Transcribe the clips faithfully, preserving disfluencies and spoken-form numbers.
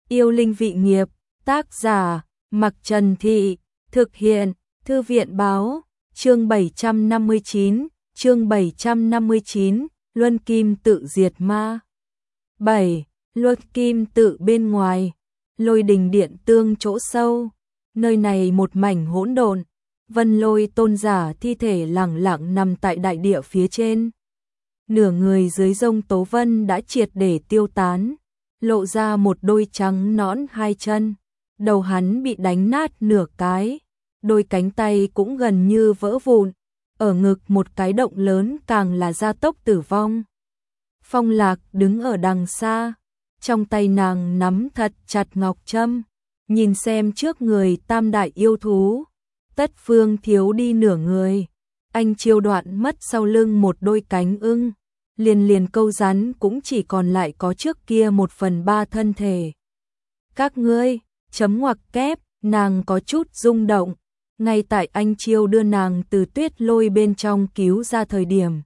Yêu linh vị nghiệp, tác giả, Mặc Trần Thị, thực hiện, Thư viện báo, chương bảy trăm năm mươi chín, chương bảy trăm năm mươi chín, Luân Kim tự diệt ma. bảy. Luân Kim tự bên ngoài, Lôi Đình Điện Tương chỗ sâu, nơi này một mảnh hỗn độn, Vân Lôi tôn giả thi thể lẳng lặng nằm tại đại địa phía trên. Nửa người dưới rông tố vân đã triệt để tiêu tán, lộ ra một đôi trắng nõn hai chân, đầu hắn bị đánh nát nửa cái, đôi cánh tay cũng gần như vỡ vụn, ở ngực một cái động lớn càng là gia tốc tử vong. Phong Lạc đứng ở đằng xa, trong tay nàng nắm thật chặt ngọc trâm, nhìn xem trước người tam đại yêu thú, Tất Phương thiếu đi nửa người, anh chiêu đoạn mất sau lưng một đôi cánh ưng, liền liền câu rắn cũng chỉ còn lại có trước kia một phần ba thân thể. Các ngươi, chấm ngoặc kép, nàng có chút rung động, ngay tại anh chiêu đưa nàng từ tuyết lôi bên trong cứu ra thời điểm.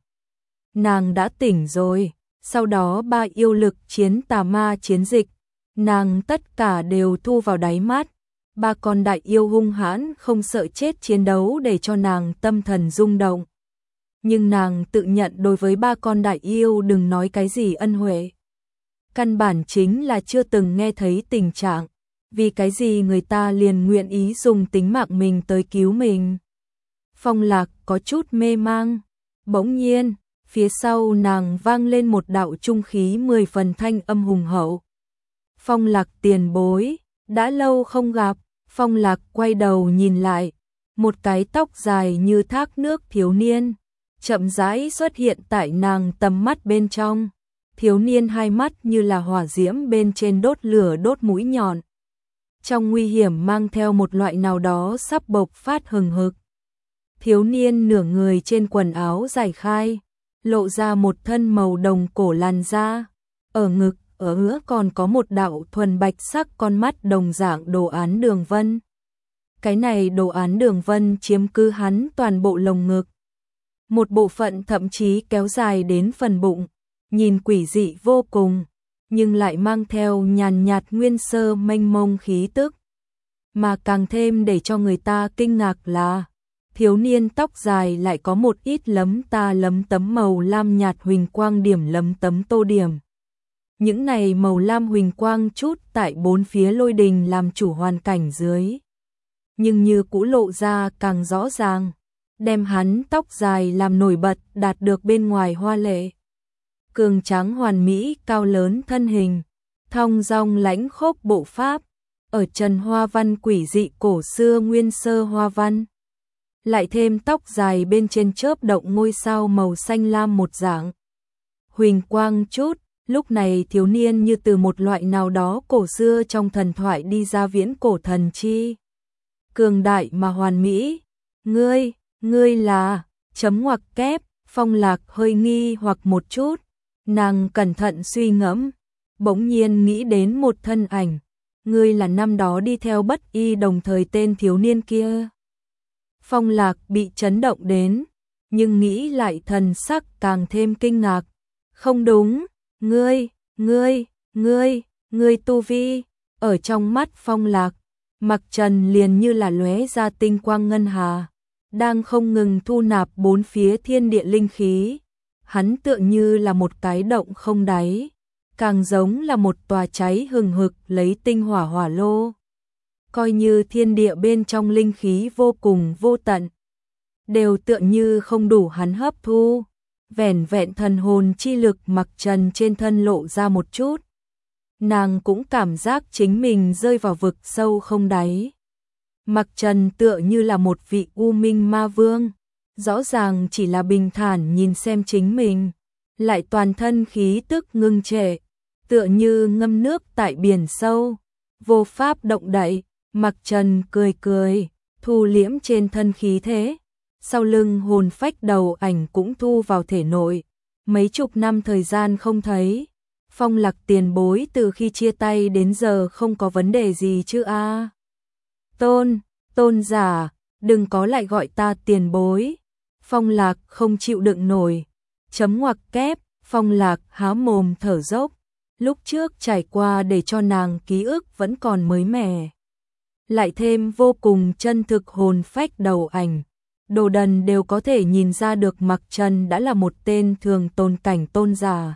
Nàng đã tỉnh rồi, sau đó ba yêu lực chiến tà ma chiến dịch, nàng tất cả đều thu vào đáy mắt. Ba con đại yêu hung hãn không sợ chết chiến đấu để cho nàng tâm thần rung động. Nhưng nàng tự nhận đối với ba con đại yêu đừng nói cái gì ân huệ. Căn bản chính là chưa từng nghe thấy tình trạng, vì cái gì người ta liền nguyện ý dùng tính mạng mình tới cứu mình. Phong Lạc có chút mê mang, bỗng nhiên, phía sau nàng vang lên một đạo trung khí mười phần thanh âm hùng hậu. Phong Lạc tiền bối, đã lâu không gặp. Phong Lạc quay đầu nhìn lại, một cái tóc dài như thác nước thiếu niên, chậm rãi xuất hiện tại nàng tầm mắt bên trong. Thiếu niên hai mắt như là hỏa diễm bên trên đốt lửa đốt mũi nhọn. Trong nguy hiểm mang theo một loại nào đó sắp bộc phát hừng hực. Thiếu niên nửa người trên quần áo giải khai, lộ ra một thân màu đồng cổ làn da, ở ngực, ở hứa còn có một đạo thuần bạch sắc con mắt đồng dạng đồ án đường vân. Cái này đồ án đường vân chiếm cứ hắn toàn bộ lồng ngực. Một bộ phận thậm chí kéo dài đến phần bụng, nhìn quỷ dị vô cùng, nhưng lại mang theo nhàn nhạt nguyên sơ mênh mông khí tức. Mà càng thêm để cho người ta kinh ngạc là, thiếu niên tóc dài lại có một ít lấm ta lấm tấm màu lam nhạt huỳnh quang điểm lấm tấm tô điểm. Những này màu lam huỳnh quang chút tại bốn phía lôi đình làm chủ hoàn cảnh dưới. Nhưng như cũ lộ ra càng rõ ràng, đem hắn tóc dài làm nổi bật đạt được bên ngoài hoa lệ. Cường tráng hoàn mỹ cao lớn thân hình, thong dong lãnh khốc bộ pháp, ở trần hoa văn quỷ dị cổ xưa nguyên sơ hoa văn. Lại thêm tóc dài bên trên chớp động ngôi sao màu xanh lam một dạng. Huỳnh quang chút. Lúc này thiếu niên như từ một loại nào đó cổ xưa trong thần thoại đi ra viễn cổ thần chi. Cường đại mà hoàn mỹ. Ngươi, ngươi là, chấm ngoặc kép, Phong Lạc hơi nghi hoặc một chút. Nàng cẩn thận suy ngẫm, bỗng nhiên nghĩ đến một thân ảnh. Ngươi là năm đó đi theo Bất Y đồng thời tên thiếu niên kia. Phong Lạc bị chấn động đến, nhưng nghĩ lại thần sắc càng thêm kinh ngạc. Không đúng. Ngươi, ngươi, ngươi, ngươi tu vi, ở trong mắt Phong Lạc, Mặc Trần liền như là lóe ra tinh quang ngân hà, đang không ngừng thu nạp bốn phía thiên địa linh khí. Hắn tựa như là một cái động không đáy, càng giống là một tòa cháy hừng hực lấy tinh hỏa hỏa lô. Coi như thiên địa bên trong linh khí vô cùng vô tận, đều tựa như không đủ hắn hấp thu. Vẻn vẹn thần hồn chi lực Mặc Trần trên thân lộ ra một chút. Nàng cũng cảm giác chính mình rơi vào vực sâu không đáy. Mặc Trần tựa như là một vị u minh ma vương, rõ ràng chỉ là bình thản nhìn xem chính mình, lại toàn thân khí tức ngưng trệ, tựa như ngâm nước tại biển sâu, vô pháp động đậy. Mặc Trần cười cười, thu liễm trên thân khí thế. Sau lưng hồn phách đầu ảnh cũng thu vào thể nội. Mấy chục năm thời gian không thấy, Phong Lạc tiền bối từ khi chia tay đến giờ không có vấn đề gì chứ a? À? Tôn, tôn giả, đừng có lại gọi ta tiền bối. Phong Lạc không chịu đựng nổi, chấm ngoặc kép, Phong Lạc há mồm thở dốc, lúc trước trải qua để cho nàng ký ức vẫn còn mới mẻ. Lại thêm vô cùng chân thực hồn phách đầu ảnh, Đồ Đần đều có thể nhìn ra được Mặc Trần đã là một tên thường tôn cảnh tôn giả.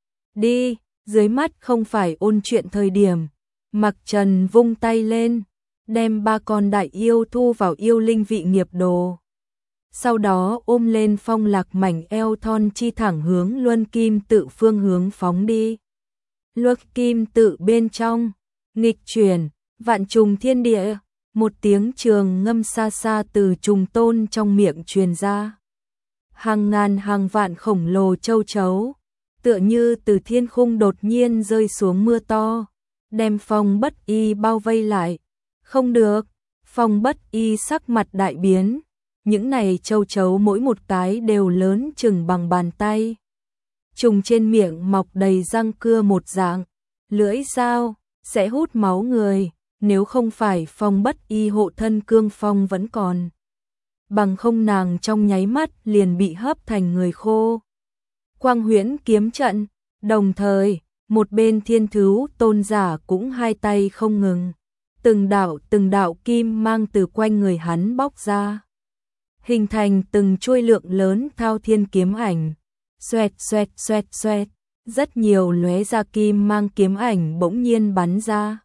Đi, dưới mắt không phải ôn chuyện thời điểm. Mặc Trần vung tay lên, đem ba con đại yêu thu vào yêu linh vị nghiệp đồ. Sau đó ôm lên Phong Lạc mảnh eo thon chi thẳng hướng Luân Kim Tự phương hướng phóng đi. Luân Kim Tự bên trong, nghịch chuyển, vạn trùng thiên địa, một tiếng trường ngâm xa xa từ trùng tôn trong miệng truyền ra. Hàng ngàn hàng vạn khổng lồ châu chấu, tựa như từ thiên khung đột nhiên rơi xuống mưa to, đem Phong Bất Y bao vây lại. Không được, Phong Bất Y sắc mặt đại biến, những này châu chấu mỗi một cái đều lớn chừng bằng bàn tay. Trùng trên miệng mọc đầy răng cưa một dạng, lưỡi dao, sẽ hút máu người, nếu không phải Phong Bất Y hộ thân cương phong vẫn còn. Bằng không nàng trong nháy mắt liền bị hấp thành người khô. Quang huyễn kiếm trận, đồng thời, một bên thiên thú tôn giả cũng hai tay không ngừng. Từng đạo từng đạo kim mang từ quanh người hắn bóc ra. Hình thành từng chuôi lượng lớn thao thiên kiếm ảnh. Xoẹt xoẹt xoẹt xoẹt, rất nhiều lóe ra kim mang kiếm ảnh bỗng nhiên bắn ra.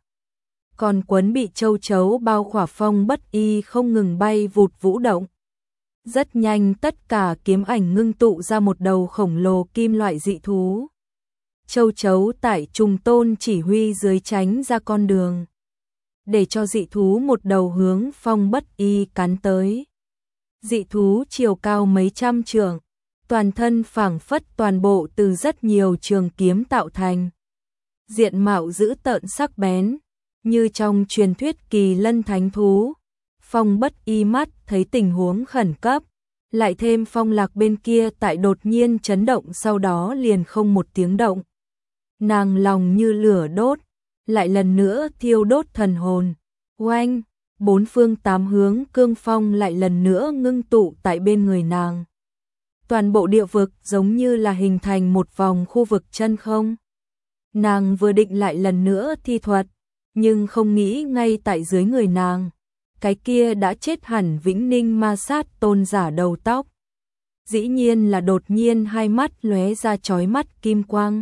Còn quấn bị châu chấu bao khỏa Phong Bất Y không ngừng bay vụt vũ động. Rất nhanh tất cả kiếm ảnh ngưng tụ ra một đầu khổng lồ kim loại dị thú. Châu chấu tại trùng tôn chỉ huy dưới tránh ra con đường, để cho dị thú một đầu hướng Phong Bất Y cắn tới. Dị thú chiều cao mấy trăm trượng, toàn thân phảng phất toàn bộ từ rất nhiều trường kiếm tạo thành. Diện mạo dữ tợn sắc bén, như trong truyền thuyết kỳ lân thánh thú. Phong Bất Y mắt thấy tình huống khẩn cấp, lại thêm Phong Lạc bên kia tại đột nhiên chấn động sau đó liền không một tiếng động. Nàng lòng như lửa đốt, lại lần nữa thiêu đốt thần hồn. Oanh, bốn phương tám hướng cương phong lại lần nữa ngưng tụ tại bên người nàng. Toàn bộ địa vực giống như là hình thành một vòng khu vực chân không. Nàng vừa định lại lần nữa thi thuật, nhưng không nghĩ ngay tại dưới người nàng, cái kia đã chết hẳn Vĩnh Ninh Ma Sát tôn giả đầu tóc. Dĩ nhiên là đột nhiên hai mắt lóe ra chói mắt kim quang.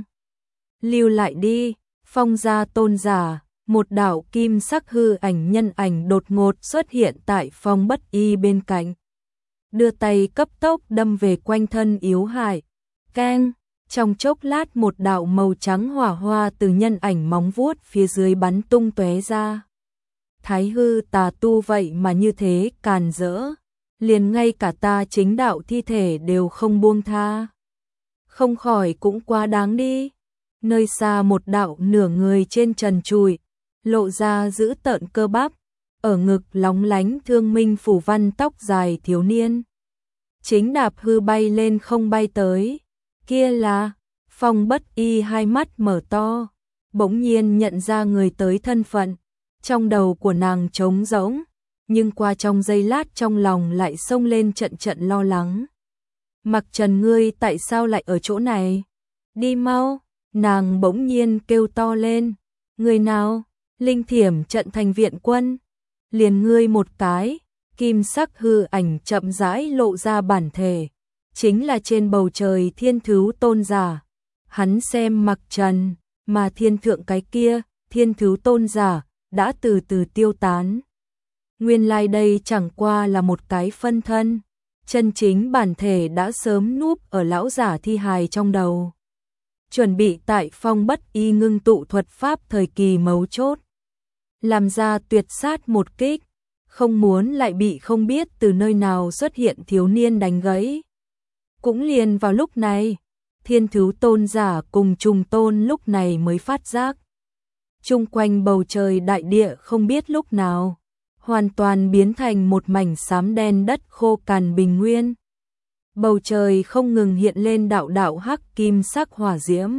Lưu lại đi, Phong gia tôn giả, một đạo kim sắc hư ảnh nhân ảnh đột ngột xuất hiện tại Phong Bất Y bên cạnh. Đưa tay cấp tốc đâm về quanh thân yếu hại. Keng, trong chốc lát một đạo màu trắng hỏa hoa từ nhân ảnh móng vuốt phía dưới bắn tung tóe ra. Thái hư tà tu vậy mà như thế càn rỡ, liền ngay cả ta chính đạo thi thể đều không buông tha. Không khỏi cũng quá đáng đi. Nơi xa một đạo nửa người trên trần trụi, lộ ra giữ tợn cơ bắp, ở ngực lóng lánh thương minh phủ văn tóc dài thiếu niên. Chính đạp hư bay lên không bay tới, kia là Phong Bất Y hai mắt mở to, bỗng nhiên nhận ra người tới thân phận. Trong đầu của nàng trống rỗng, nhưng qua trong giây lát trong lòng lại xông lên trận trận lo lắng. Mặc Trần ngươi tại sao lại ở chỗ này? Đi mau, nàng bỗng nhiên kêu to lên. Người nào? Linh Thiểm trận thành viện quân. Liền ngươi một cái, kim sắc hư ảnh chậm rãi lộ ra bản thể. Chính là trên bầu trời thiên thú tôn giả. Hắn xem Mặc Trần, mà thiên thượng cái kia, thiên thú tôn giả, đã từ từ tiêu tán. Nguyên lai đây chẳng qua là một cái phân thân, chân chính bản thể đã sớm núp ở lão giả thi hài trong đầu. Chuẩn bị tại Phong Bất Y ngưng tụ thuật pháp thời kỳ mấu chốt. Làm ra tuyệt sát một kích, không muốn lại bị không biết từ nơi nào xuất hiện thiếu niên đánh gãy. Cũng liền vào lúc này, thiên thú tôn giả cùng trùng tôn lúc này mới phát giác. Chung quanh bầu trời đại địa không biết lúc nào, hoàn toàn biến thành một mảnh xám đen đất khô cằn bình nguyên. Bầu trời không ngừng hiện lên đạo đạo hắc kim sắc hỏa diễm.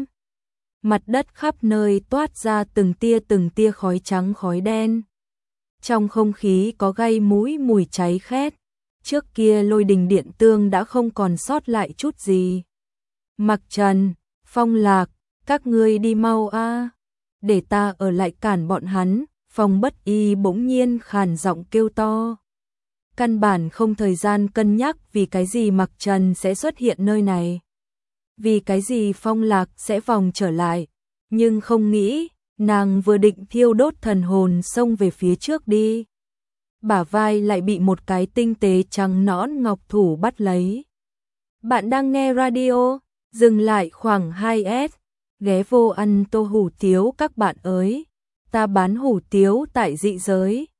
Mặt đất khắp nơi toát ra từng tia từng tia khói trắng khói đen. Trong không khí có gây mũi mùi cháy khét. Trước kia lôi đình điện tương đã không còn sót lại chút gì. Mặc Trần, Phong Lạc, Các ngươi đi mau a, để ta ở lại cản bọn hắn. Phong Bất Y bỗng nhiên khàn giọng kêu to. Căn bản không thời gian cân nhắc vì cái gì Mặc Trần sẽ xuất hiện nơi này. Vì cái gì Phong Lạc sẽ vòng trở lại. Nhưng không nghĩ, nàng vừa định thiêu đốt thần hồn xông về phía trước đi. Bả vai lại bị một cái tinh tế trắng nõn ngọc thủ bắt lấy. Bạn đang nghe radio, dừng lại khoảng hai S, ghé vô ăn tô hủ tiếu các bạn ơi. Ta bán hủ tiếu tại dị giới.